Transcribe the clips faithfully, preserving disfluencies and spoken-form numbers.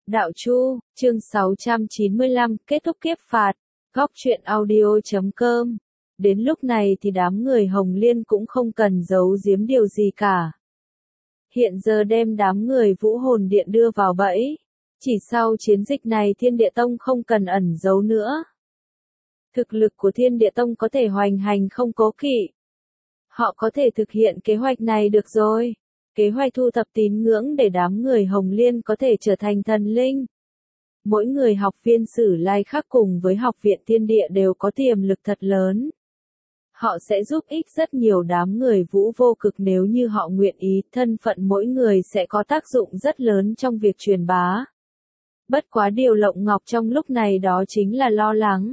Đạo Chu, chương sáu trăm chín mươi lăm, kết thúc kiếp phạt, góc truyện audio chấm com. Đến lúc này thì đám người Hồng Liên cũng không cần giấu giếm điều gì cả. Hiện giờ đem đám người Vũ Hồn Điện đưa vào bẫy. Chỉ sau chiến dịch này Thiên Địa Tông không cần ẩn giấu nữa. Thực lực của Thiên Địa Tông có thể hoành hành không cố kỵ. Họ có thể thực hiện kế hoạch này được rồi. Kế hoạch thu thập tín ngưỡng để đám người Hồng Liên có thể trở thành thần linh. Mỗi người học viên Sử Lai Khắc cùng với học viện Thiên Địa đều có tiềm lực thật lớn. Họ sẽ giúp ích rất nhiều đám người Vũ Vô Cực nếu như họ nguyện ý, thân phận mỗi người sẽ có tác dụng rất lớn trong việc truyền bá. Bất quá điều Lộng Ngọc trong lúc này đó chính là lo lắng.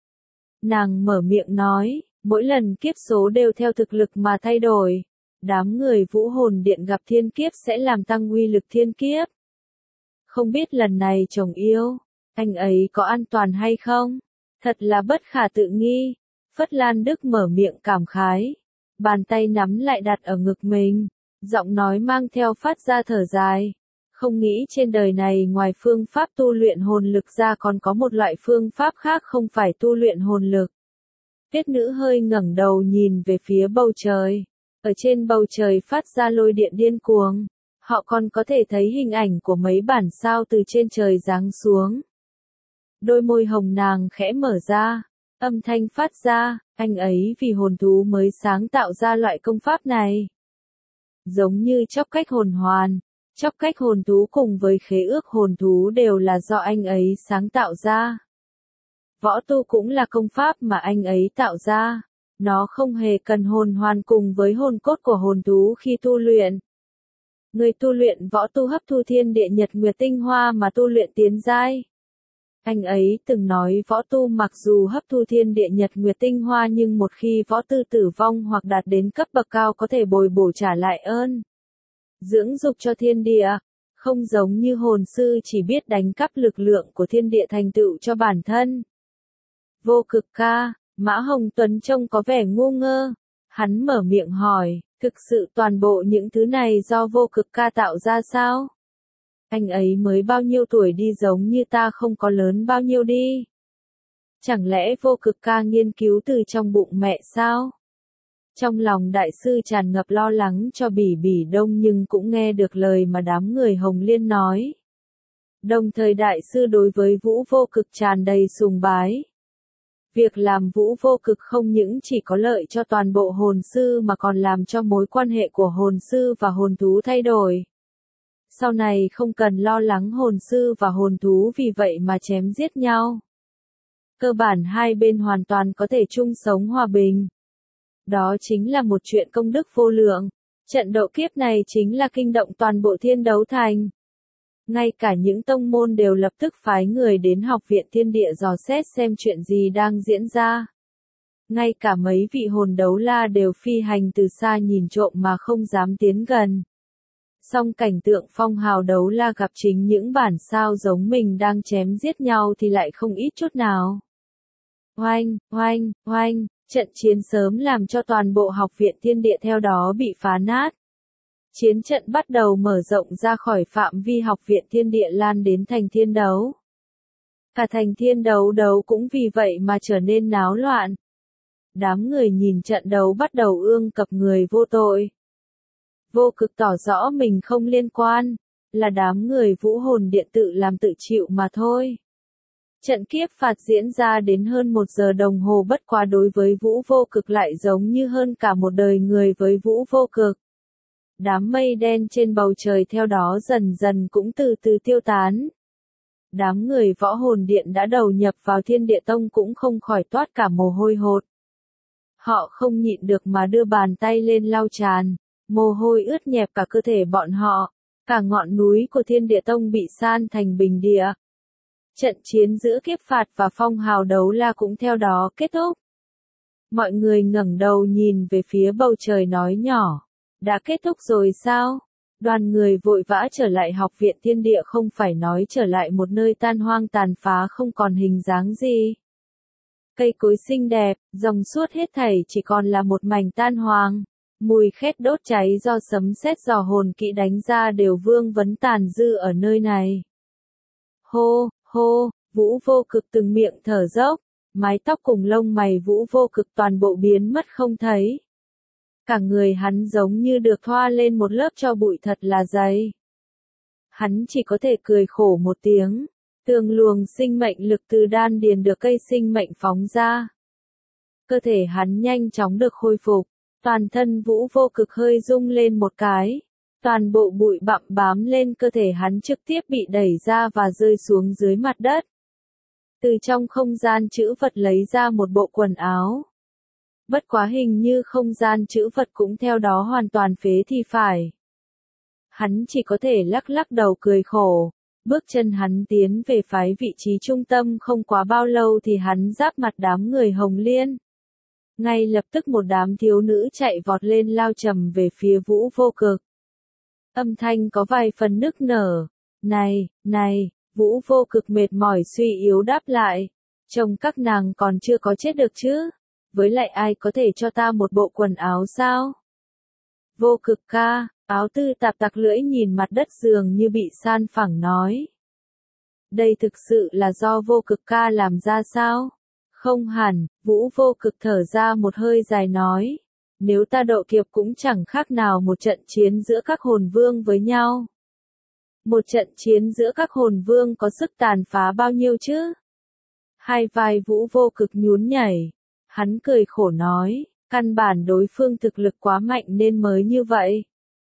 Nàng mở miệng nói, mỗi lần kiếp số đều theo thực lực mà thay đổi. Đám người Vũ Hồn Điện gặp thiên kiếp sẽ làm tăng uy lực thiên kiếp. Không biết lần này chồng yêu, anh ấy có an toàn hay không? Thật là bất khả tự nghi. Phất Lan Đức mở miệng cảm khái. Bàn tay nắm lại đặt ở ngực mình. Giọng nói mang theo phát ra thở dài. Không nghĩ trên đời này ngoài phương pháp tu luyện hồn lực ra còn có một loại phương pháp khác không phải tu luyện hồn lực. Tuyết nữ hơi ngẩng đầu nhìn về phía bầu trời. Ở trên bầu trời phát ra lôi điện điên cuồng. Họ còn có thể thấy hình ảnh của mấy bản sao từ trên trời giáng xuống. Đôi môi hồng nàng khẽ mở ra. Âm thanh phát ra, anh ấy vì hồn thú mới sáng tạo ra loại công pháp này. Giống như chóc cách hồn hoàn, chóc cách hồn thú cùng với khế ước hồn thú đều là do anh ấy sáng tạo ra. Võ tu cũng là công pháp mà anh ấy tạo ra. Nó không hề cần hồn hoàn cùng với hồn cốt của hồn thú khi tu luyện. Người tu luyện võ tu hấp thu thiên địa nhật nguyệt tinh hoa mà tu luyện tiến giai. Anh ấy từng nói võ tu mặc dù hấp thu thiên địa nhật nguyệt tinh hoa nhưng một khi võ tư tử vong hoặc đạt đến cấp bậc cao có thể bồi bổ trả lại ơn. Dưỡng dục cho thiên địa, không giống như hồn sư chỉ biết đánh cắp lực lượng của thiên địa thành tựu cho bản thân. Vô Cực ca, Mã Hồng Tuấn trông có vẻ ngu ngơ. Hắn mở miệng hỏi, thực sự toàn bộ những thứ này do Vô Cực ca tạo ra sao? Anh ấy mới bao nhiêu tuổi đi giống như ta không có lớn bao nhiêu đi. Chẳng lẽ Vô Cực ca nghiên cứu từ trong bụng mẹ sao? Trong lòng đại sư tràn ngập lo lắng cho Bỉ Bỉ Đông nhưng cũng nghe được lời mà đám người Hồng Liên nói. Đồng thời đại sư đối với Vũ Vô Cực tràn đầy sùng bái. Việc làm Vũ Vô Cực không những chỉ có lợi cho toàn bộ hồn sư mà còn làm cho mối quan hệ của hồn sư và hồn thú thay đổi. Sau này không cần lo lắng hồn sư và hồn thú vì vậy mà chém giết nhau. Cơ bản hai bên hoàn toàn có thể chung sống hòa bình. Đó chính là một chuyện công đức vô lượng. Trận độ kiếp này chính là kinh động toàn bộ Thiên Đấu Thành. Ngay cả những tông môn đều lập tức phái người đến học viện Thiên Địa dò xét xem chuyện gì đang diễn ra. Ngay cả mấy vị hồn đấu la đều phi hành từ xa nhìn trộm mà không dám tiến gần. Song cảnh tượng phong hào đấu la gặp chính những bản sao giống mình đang chém giết nhau thì lại không ít chút nào. Oanh, oanh, oanh, trận chiến sớm làm cho toàn bộ học viện Thiên Địa theo đó bị phá nát. Chiến trận bắt đầu mở rộng ra khỏi phạm vi học viện Thiên Địa lan đến thành Thiên Đấu. Cả thành Thiên Đấu đấu cũng vì vậy mà trở nên náo loạn. Đám người nhìn trận đấu bắt đầu ương cập người vô tội. Vô Cực tỏ rõ mình không liên quan, là đám người Vũ Hồn Điện tự làm tự chịu mà thôi. Trận kiếp phạt diễn ra đến hơn một giờ đồng hồ bất quá đối với Vũ Vô Cực lại giống như hơn cả một đời người với Vũ Vô Cực. Đám mây đen trên bầu trời theo đó dần dần cũng từ từ tiêu tán. Đám người Võ Hồn Điện đã đầu nhập vào Thiên Địa Tông cũng không khỏi toát cả mồ hôi hột. Họ không nhịn được mà đưa bàn tay lên lau tràn. Mồ hôi ướt nhẹp cả cơ thể bọn họ, cả ngọn núi của Thiên Địa Tông bị san thành bình địa. Trận chiến giữa kiếp phạt và phong hào đấu la cũng theo đó kết thúc. Mọi người ngẩng đầu nhìn về phía bầu trời nói nhỏ, đã kết thúc rồi sao? Đoàn người vội vã trở lại học viện Thiên Địa không phải nói trở lại một nơi tan hoang tàn phá không còn hình dáng gì. Cây cối xinh đẹp, dòng suốt hết thảy chỉ còn là một mảnh tan hoang. Mùi khét đốt cháy do sấm sét dò hồn kỹ đánh ra đều vương vấn tàn dư ở nơi này. Hô, hô, Vũ Vô Cực từng miệng thở dốc, mái tóc cùng lông mày Vũ Vô Cực toàn bộ biến mất không thấy. Cả người hắn giống như được thoa lên một lớp tro bụi thật là dày. Hắn chỉ có thể cười khổ một tiếng, từng luồng sinh mệnh lực từ đan điền được cây sinh mệnh phóng ra. Cơ thể hắn nhanh chóng được khôi phục, toàn thân Vũ Vô Cực hơi rung lên một cái. Toàn bộ bụi bặm bám lên cơ thể hắn trực tiếp bị đẩy ra và rơi xuống dưới mặt đất. Từ trong không gian trữ vật lấy ra một bộ quần áo. Bất quá hình như không gian trữ vật cũng theo đó hoàn toàn phế thì phải. Hắn chỉ có thể lắc lắc đầu cười khổ. Bước chân hắn tiến về phái vị trí trung tâm không quá bao lâu thì hắn giáp mặt đám người Hồng Liên. Ngay lập tức một đám thiếu nữ chạy vọt lên lao chầm về phía Vũ Vô Cực. Âm thanh có vài phần nức nở. Này, này, Vũ Vô Cực mệt mỏi suy yếu đáp lại. Trông các nàng còn chưa có chết được chứ. Với lại ai có thể cho ta một bộ quần áo sao? Vô Cực ca, áo tư tạp tặc lưỡi nhìn mặt đất dường như bị san phẳng nói. Đây thực sự là do Vô Cực ca làm ra sao? Không hẳn, Vũ Vô Cực thở ra một hơi dài nói. Nếu ta độ kiếp cũng chẳng khác nào một trận chiến giữa các hồn vương với nhau. Một trận chiến giữa các hồn vương có sức tàn phá bao nhiêu chứ? Hai vai Vũ Vô Cực nhún nhảy. Hắn cười khổ nói, căn bản đối phương thực lực quá mạnh nên mới như vậy.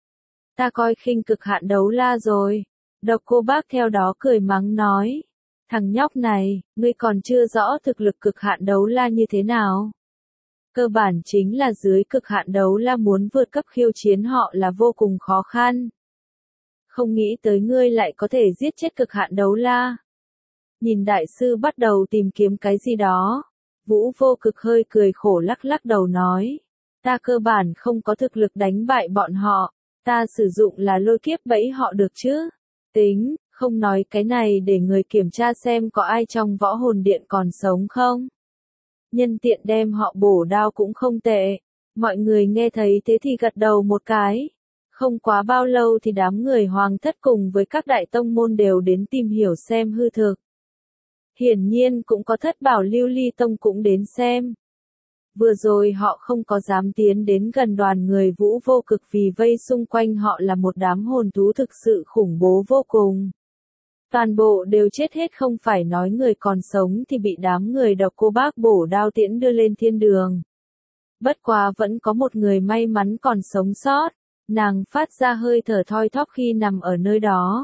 Ta coi khinh cực hạn đấu la rồi. Độc Cô Bác theo đó cười mắng nói. Thằng nhóc này, ngươi còn chưa rõ thực lực cực hạn đấu la như thế nào. Cơ bản chính là dưới cực hạn đấu la muốn vượt cấp khiêu chiến họ là vô cùng khó khăn. Không nghĩ tới ngươi lại có thể giết chết cực hạn đấu la. Nhìn đại sư bắt đầu tìm kiếm cái gì đó. Vũ Vô Cực hơi cười khổ lắc lắc đầu nói. Ta cơ bản không có thực lực đánh bại bọn họ. Ta sử dụng là lôi kiếp bẫy họ được chứ. Tính, không nói cái này để người kiểm tra xem có ai trong võ hồn điện còn sống không. Nhân tiện đem họ bổ đao cũng không tệ. Mọi người nghe thấy thế thì gật đầu một cái. Không quá bao lâu thì đám người hoàng thất cùng với các đại tông môn đều đến tìm hiểu xem hư thực. Hiển nhiên cũng có Thất Bảo Lưu Ly Tông cũng đến xem. Vừa rồi họ không có dám tiến đến gần đoàn người Vũ Vô Cực vì vây xung quanh họ là một đám hồn thú thực sự khủng bố vô cùng. Toàn bộ đều chết hết, không phải nói người còn sống thì bị đám người Độc Cô Bác bổ đao tiễn đưa lên thiên đường. Bất quá vẫn có một người may mắn còn sống sót, nàng phát ra hơi thở thoi thóp khi nằm ở nơi đó.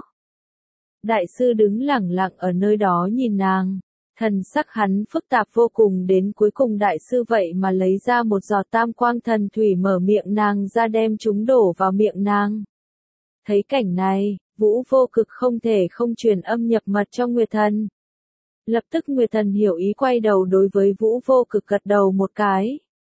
Đại sư đứng lẳng lặng ở nơi đó nhìn nàng, thần sắc hắn phức tạp vô cùng, đến cuối cùng đại sư vậy mà lấy ra một giọt tam quang thần thủy mở miệng nàng ra đem chúng đổ vào miệng nàng. Thấy cảnh này, Vũ Vô Cực không thể không truyền âm nhập mật cho Nguyệt Thần. Lập tức Nguyệt Thần hiểu ý quay đầu đối với Vũ Vô Cực gật đầu một cái.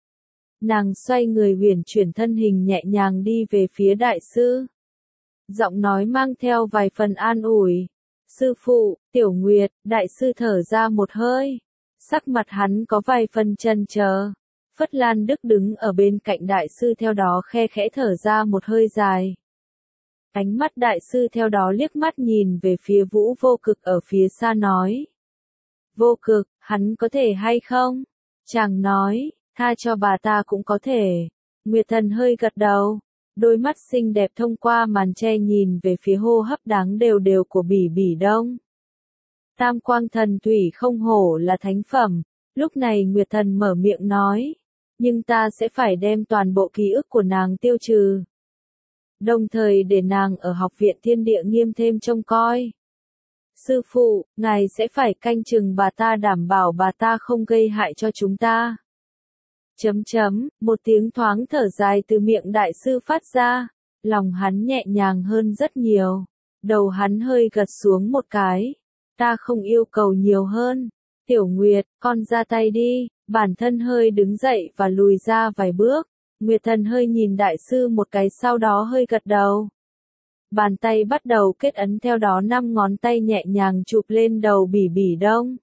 Nàng xoay người huyền chuyển thân hình nhẹ nhàng đi về phía đại sư. Giọng nói mang theo vài phần an ủi. Sư phụ, Tiểu Nguyệt, đại sư thở ra một hơi. Sắc mặt hắn có vài phần chần chờ. Phất Lan Đức đứng ở bên cạnh đại sư theo đó khe khẽ thở ra một hơi dài. Ánh mắt đại sư theo đó liếc mắt nhìn về phía Vũ Vô Cực ở phía xa nói. Vô Cực, hắn có thể hay không? Chàng nói, tha cho bà ta cũng có thể. Nguyệt Thần hơi gật đầu. Đôi mắt xinh đẹp thông qua màn che nhìn về phía hô hấp đáng đều đều của Bỉ Bỉ Đông. Tam quang thần thủy không hổ là thánh phẩm. Lúc này Nguyệt Thần mở miệng nói. Nhưng ta sẽ phải đem toàn bộ ký ức của nàng tiêu trừ. Đồng thời để nàng ở học viện thiên địa nghiêm thêm trông coi. Sư phụ, ngài sẽ phải canh chừng bà ta, đảm bảo bà ta không gây hại cho chúng ta. Chấm chấm, một tiếng thoáng thở dài từ miệng đại sư phát ra, lòng hắn nhẹ nhàng hơn rất nhiều, đầu hắn hơi gật xuống một cái, ta không yêu cầu nhiều hơn, Tiểu Nguyệt, con ra tay đi, bản thân hơi đứng dậy và lùi ra vài bước, Nguyệt Thần hơi nhìn đại sư một cái sau đó hơi gật đầu. Bàn tay bắt đầu kết ấn theo đó năm ngón tay nhẹ nhàng chụp lên đầu Bỉ Bỉ Đông.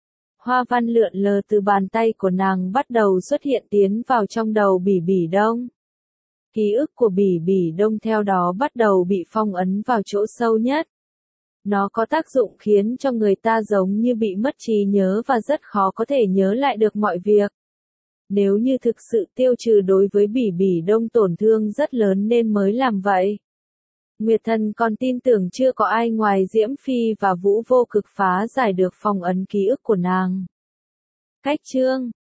Hoa văn lượn lờ từ bàn tay của nàng bắt đầu xuất hiện tiến vào trong đầu Bỉ Bỉ Đông. Ký ức của Bỉ Bỉ Đông theo đó bắt đầu bị phong ấn vào chỗ sâu nhất. Nó có tác dụng khiến cho người ta giống như bị mất trí nhớ và rất khó có thể nhớ lại được mọi việc. Nếu như thực sự tiêu trừ đối với Bỉ Bỉ Đông tổn thương rất lớn nên mới làm vậy. Nguyệt Thần còn tin tưởng chưa có ai ngoài Diễm Phi và Vũ Vô Cực phá giải được phong ấn ký ức của nàng. Cách chương